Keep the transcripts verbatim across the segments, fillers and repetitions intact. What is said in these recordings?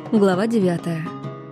Глава девятая.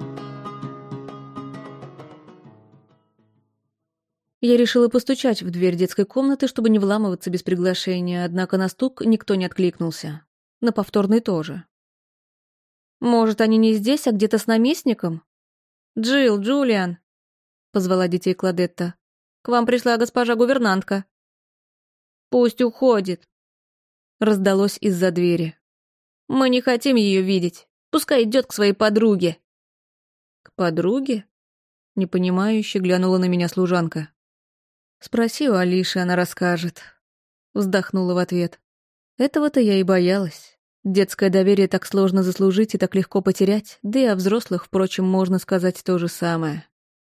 Я решила постучать в дверь детской комнаты, чтобы не вламываться без приглашения, однако на стук никто не откликнулся. На повторный тоже. «Может, они не здесь, а где-то с наместником?» «Джилл, Джулиан!» — позвала детей Кладетта. «К вам пришла госпожа гувернантка». «Пусть уходит», — раздалось из-за двери. «Мы не хотим ее видеть. Пускай идет к своей подруге». «К подруге?» — непонимающе глянула на меня служанка. «Спроси у Алиши, она расскажет». Вздохнула в ответ. Этого-то я и боялась. Детское доверие так сложно заслужить и так легко потерять, да и о взрослых, впрочем, можно сказать то же самое.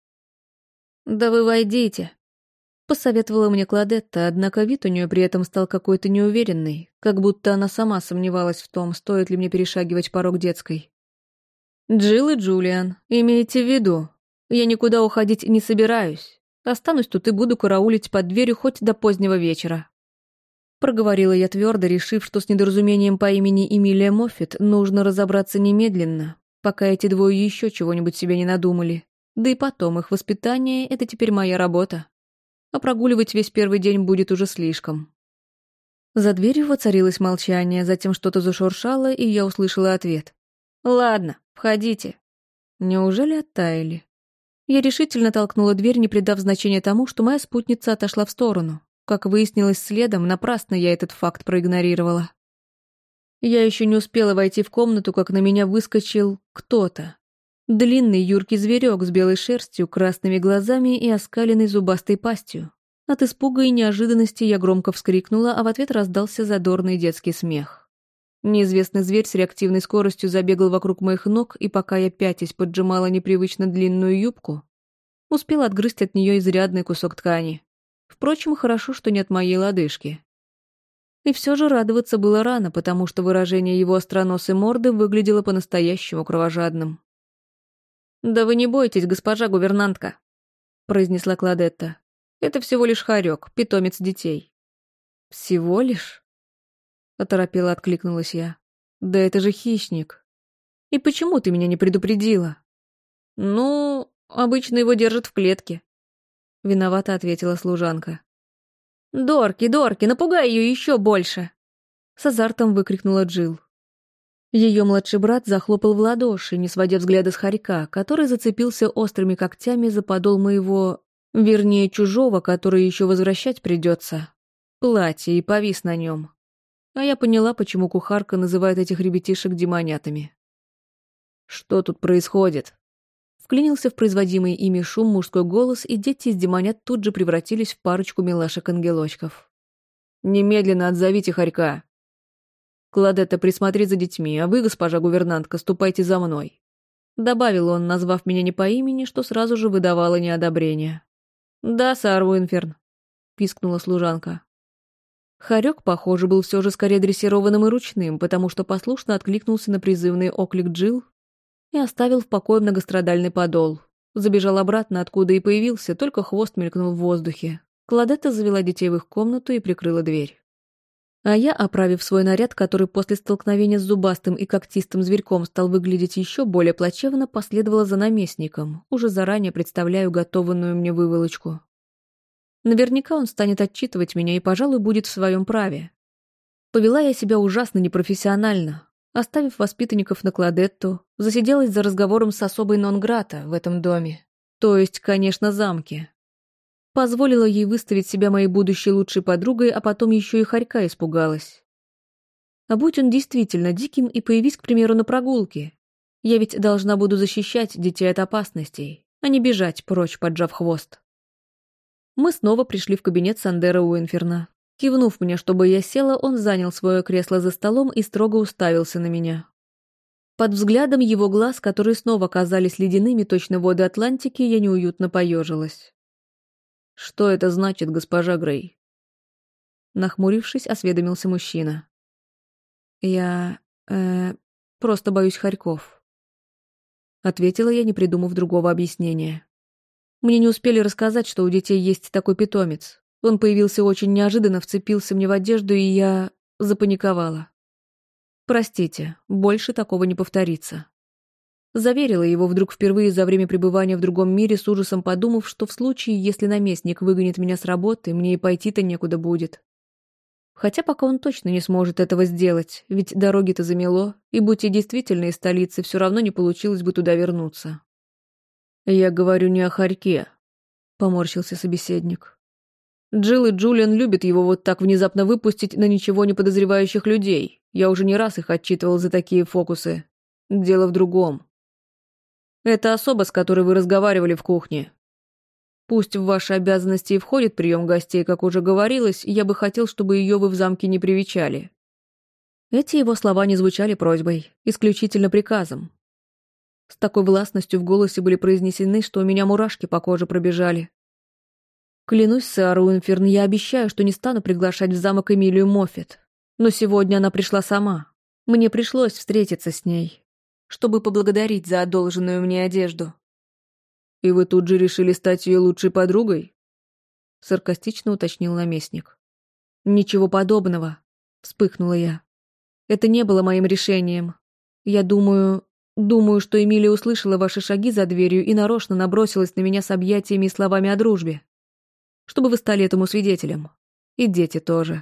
«Да вы войдите», — посоветовала мне Кладетта, однако вид у нее при этом стал какой-то неуверенный, как будто она сама сомневалась в том, стоит ли мне перешагивать порог детской. «Джилл и Джулиан, имейте в виду, я никуда уходить не собираюсь. Останусь тут и буду караулить под дверью хоть до позднего вечера». Проговорила я твердо, решив, что с недоразумением по имени Эмилия Моффит нужно разобраться немедленно, пока эти двое еще чего-нибудь себе не надумали. Да и потом, их воспитание — это теперь моя работа. А прогуливать весь первый день будет уже слишком. За дверью воцарилось молчание, затем что-то зашуршало, и я услышала ответ. «Ладно, входите». Неужели оттаяли? Я решительно толкнула дверь, не придав значения тому, что моя спутница отошла в сторону. Как выяснилось следом, напрасно я этот факт проигнорировала. Я еще не успела войти в комнату, как на меня выскочил кто-то. Длинный юркий зверек с белой шерстью, красными глазами и оскаленной зубастой пастью. От испуга и неожиданности я громко вскрикнула, а в ответ раздался задорный детский смех. Неизвестный зверь с реактивной скоростью забегал вокруг моих ног, и пока я пятясь поджимала непривычно длинную юбку, успел отгрызть от нее изрядный кусок ткани. Впрочем, хорошо, что нет моей лодыжки. И все же радоваться было рано, потому что выражение его остроносой морды выглядело по-настоящему кровожадным. «Да вы не бойтесь, госпожа гувернантка», — произнесла Кладетта. «Это всего лишь хорек, питомец детей». «Всего лишь?» — оторопела откликнулась я. «Да это же хищник. И почему ты меня не предупредила?» «Ну, обычно его держат в клетке», — виновато ответила служанка. «Дорки, Дорки, напугай ее еще больше!» С азартом выкрикнула Джилл. Ее младший брат захлопал в ладоши, не сводя взгляда с хорька, который зацепился острыми когтями за подол моего, вернее, чужого, который еще возвращать придется, платья, и повис на нем. А я поняла, почему кухарка называет этих ребятишек демонятами. «Что тут происходит?» Вклинился в производимый ими шум мужской голос, и дети из демонят тут же превратились в парочку милашек-ангелочков. «Немедленно отзовите хорька. Кладетта, присмотри за детьми, а вы, госпожа гувернантка, ступайте за мной», — добавил он, назвав меня не по имени, что сразу же выдавало неодобрение. «Да, сэр Уинферн», — пискнула служанка. Хорек, похоже, был все же скорее дрессированным и ручным, потому что послушно откликнулся на призывный оклик Джилл и оставил в покое многострадальный подол. Забежал обратно, откуда и появился, только хвост мелькнул в воздухе. Кладетта завела детей в их комнату и прикрыла дверь. А я, оправив свой наряд, который после столкновения с зубастым и когтистым зверьком стал выглядеть еще более плачевно, последовала за наместником, уже заранее представляю готованную мне выволочку. Наверняка он станет отчитывать меня и, пожалуй, будет в своем праве. Повела я себя ужасно непрофессионально. Оставив воспитанников на Кладетту, засиделась за разговором с особой нон-грата в этом доме. То есть, конечно, замке. Позволила ей выставить себя моей будущей лучшей подругой, а потом еще и хорька испугалась. А будь он действительно диким и появись, к примеру, на прогулке. Я ведь должна буду защищать детей от опасностей, а не бежать прочь, поджав хвост. Мы снова пришли в кабинет Сандера Уинферна. Кивнув мне, чтобы я села, он занял свое кресло за столом и строго уставился на меня. Под взглядом его глаз, которые снова казались ледяными, точно воды Атлантики, я неуютно поежилась. «Что это значит, госпожа Грей?» Нахмурившись, осведомился мужчина. «Я... э... просто боюсь хорьков», — ответила я, не придумав другого объяснения. Мне не успели рассказать, что у детей есть такой питомец. Он появился очень неожиданно, вцепился мне в одежду, и я запаниковала. Простите, больше такого не повторится. Заверила его вдруг впервые за время пребывания в другом мире, с ужасом подумав, что в случае, если наместник выгонит меня с работы, мне и пойти-то некуда будет. Хотя пока он точно не сможет этого сделать, ведь дороги-то замело, и будь я действительно из столицы, все равно не получилось бы туда вернуться. «Я говорю не о хорьке», — поморщился собеседник. «Джилл и Джулиан любят его вот так внезапно выпустить на ничего не подозревающих людей. Я уже не раз их отчитывал за такие фокусы. Дело в другом. Это особа, с которой вы разговаривали в кухне. Пусть в ваши обязанности и входит прием гостей, как уже говорилось, я бы хотел, чтобы ее вы в замке не привечали». Эти его слова не звучали просьбой, исключительно приказом. С такой властностью в голосе были произнесены, что у меня мурашки по коже пробежали. Клянусь, сэр Уинферн, я обещаю, что не стану приглашать в замок Эмилию Моффет. Но сегодня она пришла сама. Мне пришлось встретиться с ней, чтобы поблагодарить за одолженную мне одежду. «И вы тут же решили стать ее лучшей подругой?» — саркастично уточнил наместник. «Ничего подобного», — вспыхнула я. «Это не было моим решением. Я думаю... Думаю, что Эмилия услышала ваши шаги за дверью и нарочно набросилась на меня с объятиями и словами о дружбе. Чтобы вы стали этому свидетелем. И дети тоже».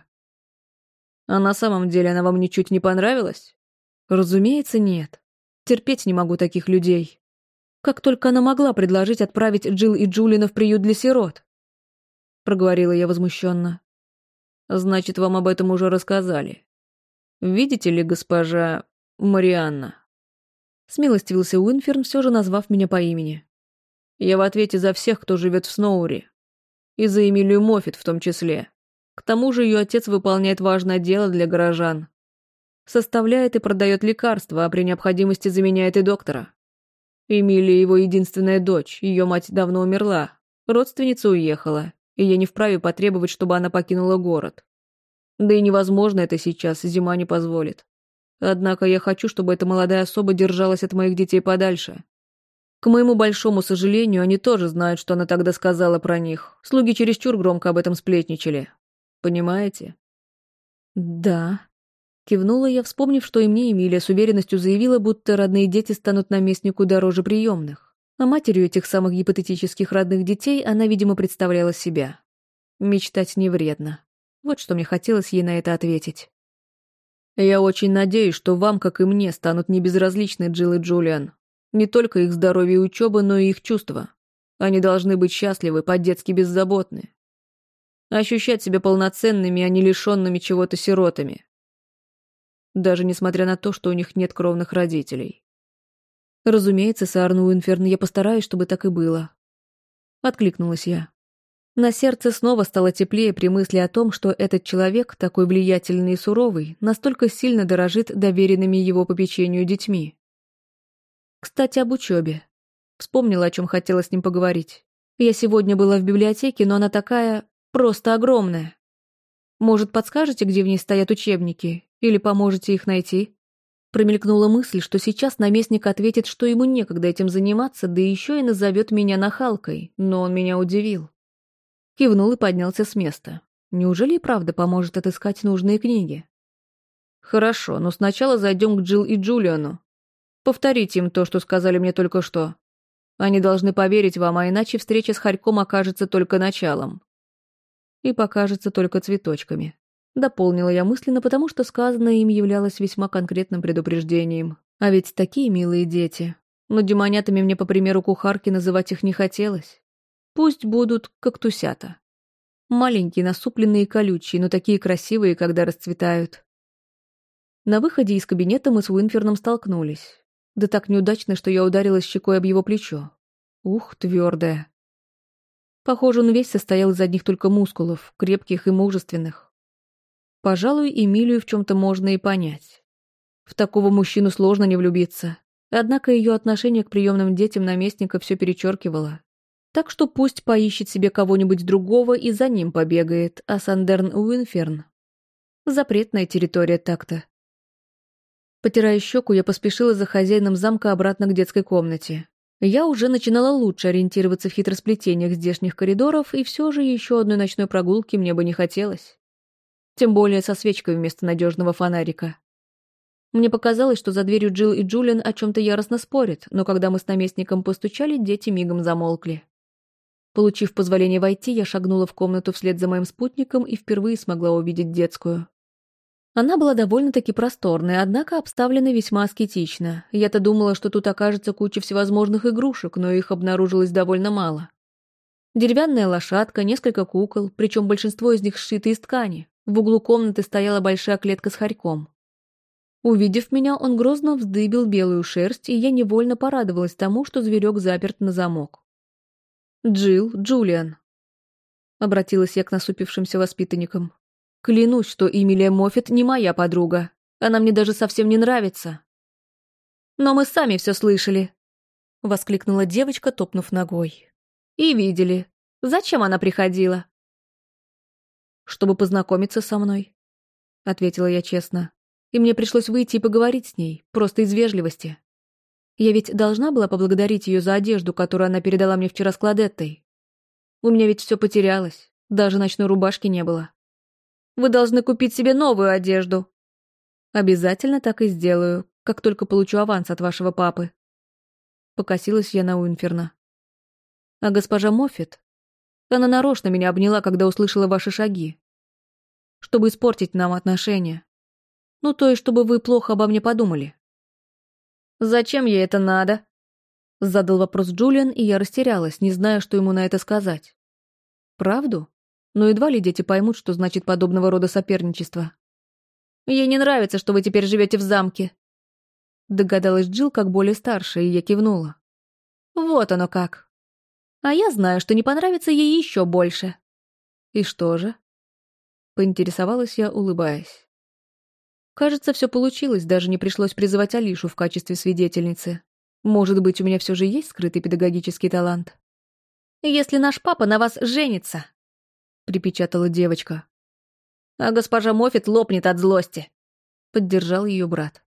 «А на самом деле она вам ничуть не понравилась?» «Разумеется, нет. Терпеть не могу таких людей. Как только она могла предложить отправить Джилл и Джулиана в приют для сирот?» Проговорила я возмущенно. «Значит, вам об этом уже рассказали. Видите ли, госпожа Марианна?» Смилостивился Уинферн, все же назвав меня по имени. «Я в ответе за всех, кто живет в Сноури. И за Эмилию Моффет в том числе. К тому же ее отец выполняет важное дело для горожан. Составляет и продает лекарства, а при необходимости заменяет и доктора. Эмилия его единственная дочь, ее мать давно умерла, родственница уехала, и я не вправе потребовать, чтобы она покинула город. Да и невозможно это сейчас, зима не позволит. Однако я хочу, чтобы эта молодая особа держалась от моих детей подальше. К моему большому сожалению, они тоже знают, что она тогда сказала про них. Слуги чересчур громко об этом сплетничали. Понимаете?» «Да», — кивнула я, вспомнив, что и мне Эмилия с уверенностью заявила, будто родные дети станут наместнику дороже приемных. А матерью этих самых гипотетических родных детей она, видимо, представляла себя. Мечтать не вредно. Вот что мне хотелось ей на это ответить. «Я очень надеюсь, что вам, как и мне, станут небезразличны Джилл и Джулиан. Не только их здоровье и учеба, но и их чувства. Они должны быть счастливы, по-детски беззаботны. Ощущать себя полноценными, а не лишенными чего-то сиротами. Даже несмотря на то, что у них нет кровных родителей». «Разумеется, сэр Уинферн, я постараюсь, чтобы так и было». Откликнулась я. На сердце снова стало теплее при мысли о том, что этот человек, такой влиятельный и суровый, настолько сильно дорожит доверенными его попечению детьми. Кстати, об учебе. Вспомнила, о чем хотела с ним поговорить. Я сегодня была в библиотеке, но она такая... просто огромная. Может, подскажете, где в ней стоят учебники? Или поможете их найти?» Промелькнула мысль, что сейчас наместник ответит, что ему некогда этим заниматься, да еще и назовет меня нахалкой, но он меня удивил. Кивнул и поднялся с места. Неужели и правда поможет отыскать нужные книги? «Хорошо, но сначала зайдем к Джилл и Джулиану. Повторите им то, что сказали мне только что. Они должны поверить вам, а иначе встреча с Хорьком окажется только началом. И покажется только цветочками». Дополнила я мысленно, потому что сказанное им являлось весьма конкретным предупреждением. А ведь такие милые дети. Но демонятами мне, по примеру кухарки, называть их не хотелось. Пусть будут кактусята. Маленькие, насупленные и колючие, но такие красивые, когда расцветают. На выходе из кабинета мы с Уинферном столкнулись. Да так неудачно, что я ударилась щекой об его плечо. Ух, твердая. Похоже, он весь состоял из одних только мускулов, крепких и мужественных. Пожалуй, Эмилию в чем-то можно и понять. В такого мужчину сложно не влюбиться. Однако ее отношение к приемным детям наместника все перечеркивало. Так что пусть поищет себе кого-нибудь другого и за ним побегает, а Сандерн Уинферн — запретная территория так-то. Потирая щеку, я поспешила за хозяином замка обратно к детской комнате. Я уже начинала лучше ориентироваться в хитросплетениях здешних коридоров, и все же еще одной ночной прогулки мне бы не хотелось. Тем более со свечкой вместо надежного фонарика. Мне показалось, что за дверью Джилл и Джулиан о чем-то яростно спорят, но когда мы с наместником постучали, дети мигом замолкли. Получив позволение войти, я шагнула в комнату вслед за моим спутником и впервые смогла увидеть детскую. Она была довольно-таки просторной, однако обставлена весьма аскетично. Я-то думала, что тут окажется куча всевозможных игрушек, но их обнаружилось довольно мало. Деревянная лошадка, несколько кукол, причем большинство из них сшиты из ткани. В углу комнаты стояла большая клетка с хорьком. Увидев меня, он грозно вздыбил белую шерсть, и я невольно порадовалась тому, что зверек заперт на замок. «Джилл, Джулиан», — обратилась я к насупившимся воспитанникам. «Клянусь, что Эмилия Моффет не моя подруга. Она мне даже совсем не нравится». «Но мы сами все слышали», — воскликнула девочка, топнув ногой. «И видели. Зачем она приходила?» «Чтобы познакомиться со мной», — ответила я честно. «И мне пришлось выйти и поговорить с ней, просто из вежливости. Я ведь должна была поблагодарить ее за одежду, которую она передала мне вчера с Кладеттой. У меня ведь все потерялось, даже ночной рубашки не было». «Вы должны купить себе новую одежду». «Обязательно так и сделаю, как только получу аванс от вашего папы». Покосилась я на Уинферна. «А госпожа Моффет? Она нарочно меня обняла, когда услышала ваши шаги. Чтобы испортить нам отношения. Ну, то есть, чтобы вы плохо обо мне подумали». «Зачем ей это надо?» Задал вопрос Джулиан, и я растерялась, не зная, что ему на это сказать. «Правду? Но едва ли дети поймут, что значит подобного рода соперничество». «Ей не нравится, что вы теперь живете в замке», догадалась Джилл, как более старшая, и я кивнула. «Вот оно как. А я знаю, что не понравится ей еще больше». «И что же?» Поинтересовалась я, улыбаясь. Кажется, все получилось, даже не пришлось призывать Алишу в качестве свидетельницы. Может быть, у меня все же есть скрытый педагогический талант. «Если наш папа на вас женится», — припечатала девочка. «А госпожа Моффет лопнет от злости», — поддержал ее брат.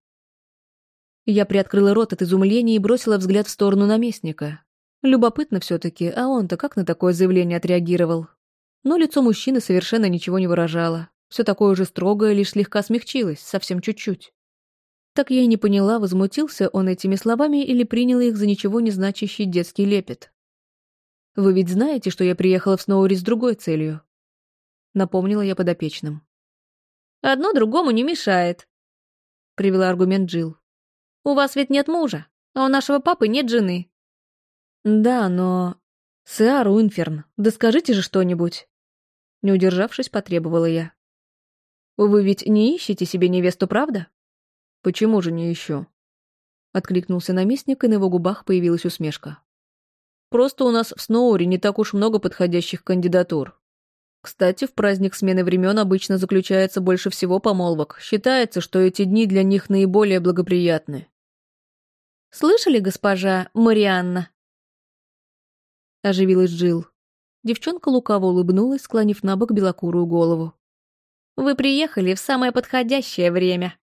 Я приоткрыла рот от изумления и бросила взгляд в сторону наместника. Любопытно все-таки, а он-то как на такое заявление отреагировал? Но лицо мужчины совершенно ничего не выражало. Все такое же строгое, лишь слегка смягчилось, совсем чуть-чуть. Так я и не поняла, возмутился он этими словами или принял их за ничего не значащий детский лепет. «Вы ведь знаете, что я приехала в Сноури с другой целью?» Напомнила я подопечным. «Одно другому не мешает», — привела аргумент Джилл. «У вас ведь нет мужа, а у нашего папы нет жены». «Да, но... Сэр Уинферн, да скажите же что-нибудь!» Не удержавшись, потребовала я. «Вы ведь не ищете себе невесту, правда?» «Почему же не ищу?» Откликнулся наместник, и на его губах появилась усмешка. «Просто у нас в Сноури не так уж много подходящих кандидатур. Кстати, в праздник смены времен обычно заключается больше всего помолвок. Считается, что эти дни для них наиболее благоприятны». «Слышали, госпожа Марианна?» Оживилась Джилл. Девчонка лукаво улыбнулась, склонив на бок белокурую голову. «Вы приехали в самое подходящее время».